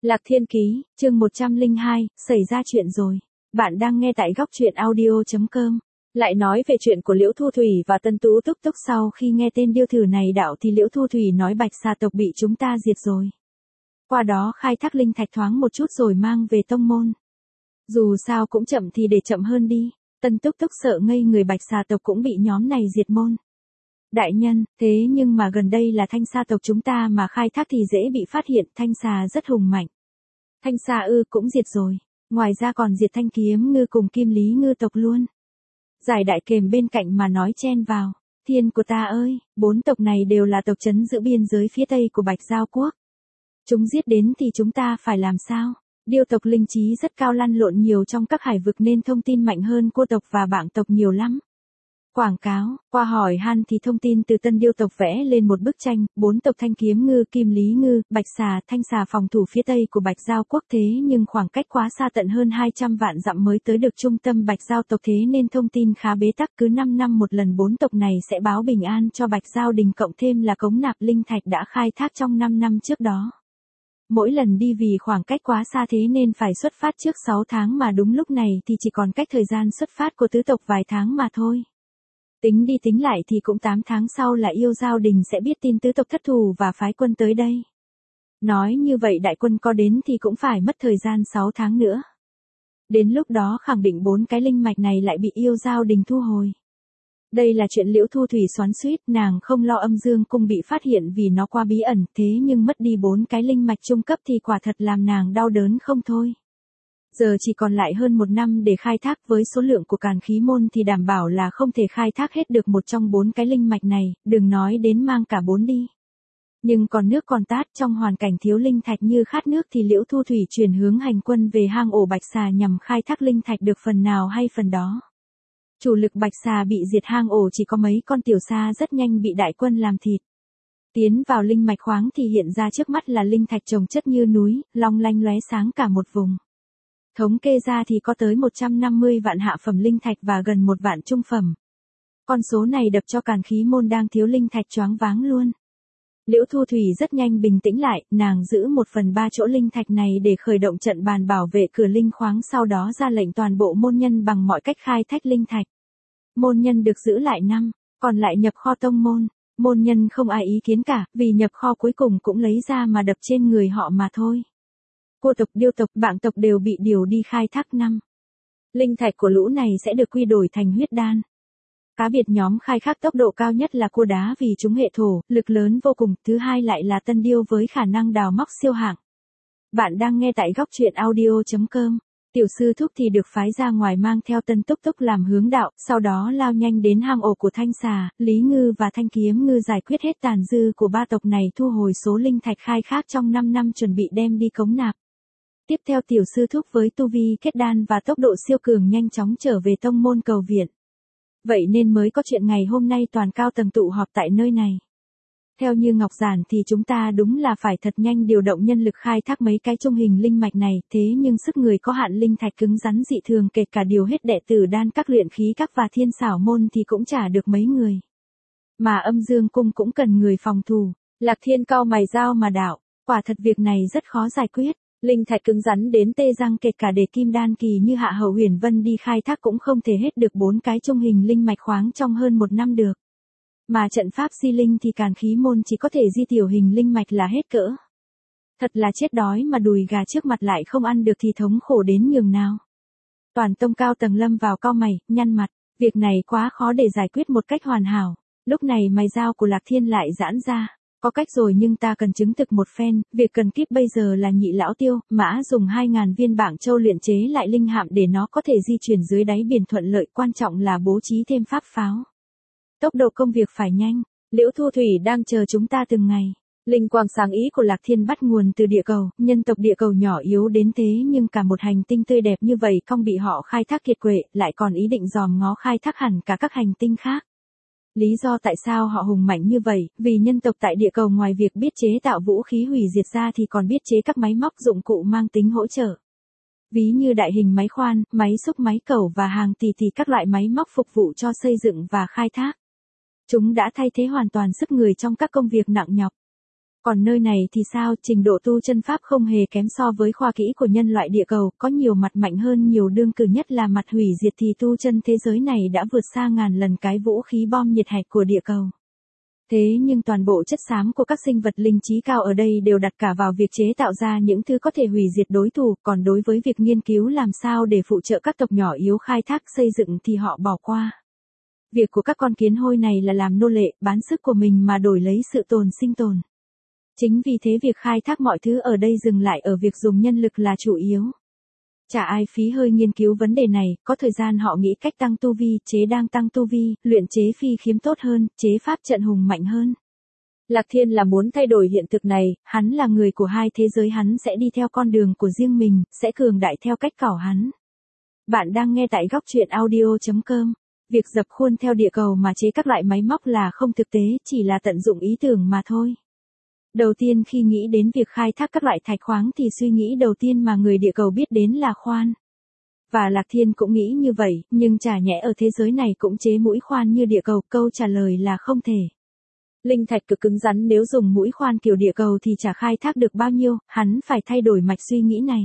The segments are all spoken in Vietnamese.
Lạc Thiên Ký, chương 102, xảy ra chuyện rồi. Bạn đang nghe tại góc truyện audio.com. Lại nói về chuyện của Liễu Thu Thủy và Tân Tú Túc Túc sau khi nghe tên điêu thử này đạo thì Liễu Thu Thủy nói Bạch Xà tộc bị chúng ta diệt rồi. Qua đó khai thác linh thạch thoáng một chút rồi mang về tông môn. Dù sao cũng chậm thì để chậm hơn đi. Tân Túc Túc sợ ngây người Bạch Xà tộc cũng bị nhóm này diệt môn. Đại nhân, thế nhưng mà gần đây là Thanh Xà tộc chúng ta mà khai thác thì dễ bị phát hiện, Thanh Xà rất hùng mạnh. Thanh Xà cũng diệt rồi, ngoài ra còn diệt Thanh Kiếm Ngư cùng Kim Lý Ngư tộc luôn. Giải Đại Kềm bên cạnh mà nói chen vào, thiên của ta ơi, 4 tộc này đều là tộc trấn giữ biên giới phía tây của Bạch Giao Quốc. Chúng giết đến thì chúng ta phải làm sao? Điêu tộc linh trí rất cao lăn lộn nhiều trong các hải vực nên thông tin mạnh hơn cua tộc và bảng tộc nhiều lắm. Quảng cáo, qua hỏi han thì thông tin từ Tân Điêu tộc vẽ lên một bức tranh, 4 tộc Thanh Kiếm Ngư, Kim Lý Ngư, Bạch Xà, Thanh Xà phòng thủ phía tây của Bạch Giao Quốc thế nhưng khoảng cách quá xa tận hơn 200 vạn dặm mới tới được trung tâm Bạch Giao tộc thế nên thông tin khá bế tắc, cứ 5 năm một lần 4 tộc này sẽ báo bình an cho Bạch Giao Đình cộng thêm là cống nạp linh thạch đã khai thác trong 5 năm trước đó. Mỗi lần đi vì khoảng cách quá xa thế nên phải xuất phát trước 6 tháng mà đúng lúc này thì chỉ còn cách thời gian xuất phát của tứ tộc vài tháng mà thôi. Tính đi tính lại thì cũng 8 tháng sau là Yêu Giao Đình sẽ biết tin tứ tộc thất thù và phái quân tới đây. Nói như vậy đại quân có đến thì cũng phải mất thời gian 6 tháng nữa. Đến lúc đó khẳng định 4 cái linh mạch này lại bị Yêu Giao Đình thu hồi. Đây là chuyện Liễu Thu Thủy xoắn xuýt, nàng không lo Âm Dương cung bị phát hiện vì nó qua bí ẩn, thế nhưng mất đi 4 cái linh mạch trung cấp thì quả thật làm nàng đau đớn không thôi. Giờ chỉ còn lại hơn 1 năm để khai thác, với số lượng của Càn Khí môn thì đảm bảo là không thể khai thác hết được một trong 4 cái linh mạch này, đừng nói đến mang cả 4 đi. Nhưng còn nước còn tát, trong hoàn cảnh thiếu linh thạch như khát nước thì Liễu Thu Thủy chuyển hướng hành quân về hang ổ Bạch Xà nhằm khai thác linh thạch được phần nào hay phần đó. Chủ lực Bạch Xà bị diệt, hang ổ chỉ có mấy con tiểu xa rất nhanh bị đại quân làm thịt. Tiến vào linh mạch khoáng thì hiện ra trước mắt là linh thạch chồng chất như núi, long lanh lóe sáng cả một vùng. Thống kê ra thì có tới 150 vạn hạ phẩm linh thạch và gần 1 vạn trung phẩm. Con số này đập cho Càn Khí môn đang thiếu linh thạch choáng váng luôn. Liễu Thu Thủy rất nhanh bình tĩnh lại, nàng giữ 1/3 chỗ linh thạch này để khởi động trận bàn bảo vệ cửa linh khoáng, sau đó ra lệnh toàn bộ môn nhân bằng mọi cách khai thác linh thạch. Môn nhân được giữ lại 5, còn lại nhập kho tông môn. Môn nhân không ai ý kiến cả, vì nhập kho cuối cùng cũng lấy ra mà đập trên người họ mà thôi. Cua tộc, điêu tộc, bảng tộc đều bị điều đi khai thác 5. Linh thạch của lũ này sẽ được quy đổi thành huyết đan. Cá biệt nhóm khai thác tốc độ cao nhất là cua đá vì chúng hệ thổ, lực lớn vô cùng, thứ hai lại là Tân Điêu với khả năng đào móc siêu hạng. Bạn đang nghe tại góc truyện audio.com. Tiểu sư thúc thì được phái ra ngoài mang theo Tân Túc Túc làm hướng đạo, sau đó lao nhanh đến hang ổ của Thanh Xà, Lý Ngư và Thanh Kiếm Ngư giải quyết hết tàn dư của 3 tộc này, thu hồi số linh thạch khai thác trong 5 năm chuẩn bị đem đi cống nạp. Tiếp theo tiểu sư thúc với tu vi kết đan và tốc độ siêu cường nhanh chóng trở về tông môn cầu viện. Vậy nên mới có chuyện ngày hôm nay toàn cao tầng tụ họp tại nơi này. Theo như Ngọc Giản thì chúng ta đúng là phải thật nhanh điều động nhân lực khai thác mấy cái trung hình linh mạch này, thế nhưng sức người có hạn, linh thạch cứng rắn dị thường, kể cả điều hết đệ tử đan các, luyện khí các và thiên xảo môn thì cũng chả được mấy người. Mà Âm Dương cung cũng cần người phòng thủ. Lạc Thiên cau mày giao mà đạo, quả thật việc này rất khó giải quyết. Linh thạch cứng rắn đến tê răng, kể cả để kim đan kỳ như Hạ Hầu Huyền Vân đi khai thác cũng không thể hết được 4 cái trung hình linh mạch khoáng trong hơn 1 năm được. Mà trận pháp di linh thì Càn Khí môn chỉ có thể di tiểu hình linh mạch là hết cỡ. Thật là chết đói mà đùi gà trước mặt lại không ăn được thì thống khổ đến nhường nào. Toàn tông cao tầng lâm vào cau mày, nhăn mặt, việc này quá khó để giải quyết một cách hoàn hảo. Lúc này mày dao của Lạc Thiên lại giãn ra. Có cách rồi nhưng ta cần chứng thực một phen, việc cần kíp bây giờ là Nhị lão Tiêu, Mã dùng 2.000 viên bảng châu luyện chế lại linh hạm để nó có thể di chuyển dưới đáy biển thuận lợi, quan trọng là bố trí thêm pháp pháo. Tốc độ công việc phải nhanh, Liễu Thu Thủy đang chờ chúng ta từng ngày. Linh quang sáng ý của Lạc Thiên bắt nguồn từ địa cầu, nhân tộc địa cầu nhỏ yếu đến thế nhưng cả một hành tinh tươi đẹp như vậy không bị họ khai thác kiệt quệ, lại còn ý định dòm ngó khai thác hẳn cả các hành tinh khác. Lý do tại sao họ hùng mạnh như vậy, vì nhân tộc tại địa cầu ngoài việc biết chế tạo vũ khí hủy diệt ra thì còn biết chế các máy móc dụng cụ mang tính hỗ trợ. Ví như đại hình máy khoan, máy xúc, máy cẩu và hàng tỷ các loại máy móc phục vụ cho xây dựng và khai thác. Chúng đã thay thế hoàn toàn sức người trong các công việc nặng nhọc. Còn nơi này thì sao, trình độ tu chân pháp không hề kém so với khoa kỹ của nhân loại địa cầu, có nhiều mặt mạnh hơn nhiều, đương cử nhất là mặt hủy diệt thì tu chân thế giới này đã vượt xa ngàn lần cái vũ khí bom nhiệt hạch của địa cầu. Thế nhưng toàn bộ chất xám của các sinh vật linh trí cao ở đây đều đặt cả vào việc chế tạo ra những thứ có thể hủy diệt đối thủ, còn đối với việc nghiên cứu làm sao để phụ trợ các tộc nhỏ yếu khai thác xây dựng thì họ bỏ qua. Việc của các con kiến hôi này là làm nô lệ, bán sức của mình mà đổi lấy sự sinh tồn. Chính vì thế việc khai thác mọi thứ ở đây dừng lại ở việc dùng nhân lực là chủ yếu. Chả ai phí hơi nghiên cứu vấn đề này, có thời gian họ nghĩ cách tăng tu vi, chế đang tăng tu vi, luyện chế phi kiếm tốt hơn, chế pháp trận hùng mạnh hơn. Lạc Thiên là muốn thay đổi hiện thực này, hắn là người của hai thế giới, hắn sẽ đi theo con đường của riêng mình, sẽ cường đại theo cách của hắn. Bạn đang nghe tại góc truyện audio.com. Việc dập khuôn theo địa cầu mà chế các loại máy móc là không thực tế, chỉ là tận dụng ý tưởng mà thôi. Đầu tiên khi nghĩ đến việc khai thác các loại thạch khoáng thì suy nghĩ đầu tiên mà người địa cầu biết đến là khoan. Và Lạc Thiên cũng nghĩ như vậy, nhưng chả nhẽ ở thế giới này cũng chế mũi khoan như địa cầu, câu trả lời là không thể. Linh thạch cực cứng rắn, nếu dùng mũi khoan kiểu địa cầu thì chả khai thác được bao nhiêu, hắn phải thay đổi mạch suy nghĩ này.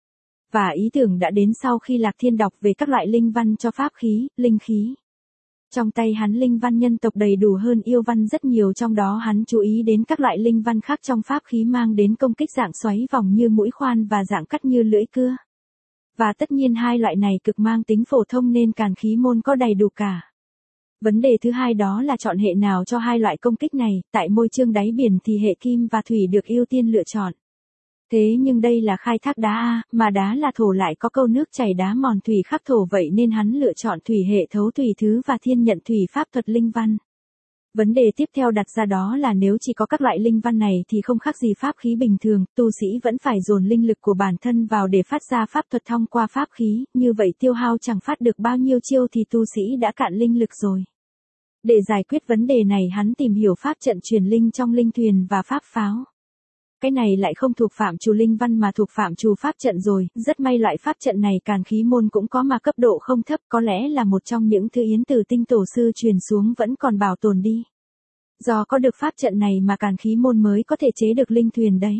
Và ý tưởng đã đến sau khi Lạc Thiên đọc về các loại linh văn cho pháp khí, linh khí. Trong tay hắn linh văn nhân tộc đầy đủ hơn yêu văn rất nhiều, trong đó hắn chú ý đến các loại linh văn khác trong pháp khí mang đến công kích dạng xoáy vòng như mũi khoan và dạng cắt như lưỡi cưa. Và tất nhiên hai loại này cực mang tính phổ thông nên càn khí môn có đầy đủ cả. Vấn đề thứ hai đó là chọn hệ nào cho hai loại công kích này, tại môi trường đáy biển thì hệ kim và thủy được ưu tiên lựa chọn. Thế nhưng đây là khai thác đá A, mà đá là thổ, lại có câu nước chảy đá mòn thủy khắc thổ, vậy nên hắn lựa chọn thủy hệ thấu thủy thứ và thiên nhận thủy pháp thuật linh văn. Vấn đề tiếp theo đặt ra đó là nếu chỉ có các loại linh văn này thì không khác gì pháp khí bình thường, tu sĩ vẫn phải dồn linh lực của bản thân vào để phát ra pháp thuật thông qua pháp khí, như vậy tiêu hao chẳng phát được bao nhiêu chiêu thì tu sĩ đã cạn linh lực rồi. Để giải quyết vấn đề này hắn tìm hiểu pháp trận truyền linh trong linh thuyền và pháp pháo. Cái này lại không thuộc phạm trù linh văn mà thuộc phạm trù pháp trận rồi, rất may loại pháp trận này càn khí môn cũng có mà cấp độ không thấp, có lẽ là một trong những thứ yến từ tinh tổ sư truyền xuống vẫn còn bảo tồn đi. Do có được pháp trận này mà càn khí môn mới có thể chế được linh thuyền đấy.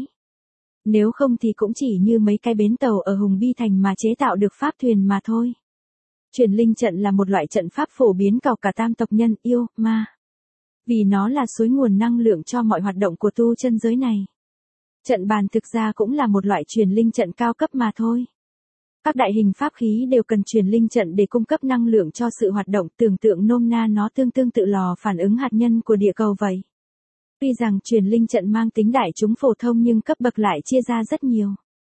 Nếu không thì cũng chỉ như mấy cái bến tàu ở Hùng Bi Thành mà chế tạo được pháp thuyền mà thôi. Truyền linh trận là một loại trận pháp phổ biến cầu cả tam tộc nhân, yêu, ma. Vì nó là suối nguồn năng lượng cho mọi hoạt động của tu chân giới này. Trận bàn thực ra cũng là một loại truyền linh trận cao cấp mà thôi. Các đại hình pháp khí đều cần truyền linh trận để cung cấp năng lượng cho sự hoạt động, tưởng tượng nôm na nó tương tự lò phản ứng hạt nhân của địa cầu vậy. Tuy rằng truyền linh trận mang tính đại chúng phổ thông nhưng cấp bậc lại chia ra rất nhiều.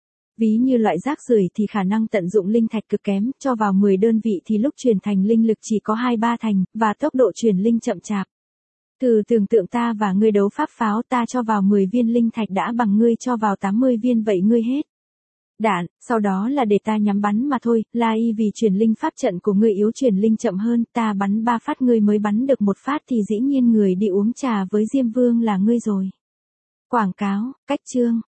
Ví như loại rác rưởi thì khả năng tận dụng linh thạch cực kém, cho vào 10 đơn vị thì lúc truyền thành linh lực chỉ có 2-3 thành, và tốc độ truyền linh chậm chạp. Thử tưởng tượng ta và ngươi đấu pháp pháo, ta cho vào 10 viên linh thạch đã bằng ngươi cho vào 80 viên, vậy ngươi hết đạn, sau đó là để ta nhắm bắn mà thôi, là y vì truyền linh pháp trận của ngươi yếu, truyền linh chậm hơn, ta bắn 3 phát ngươi mới bắn được 1 phát thì dĩ nhiên người đi uống trà với Diêm Vương là ngươi rồi. Quảng cáo, cách chương,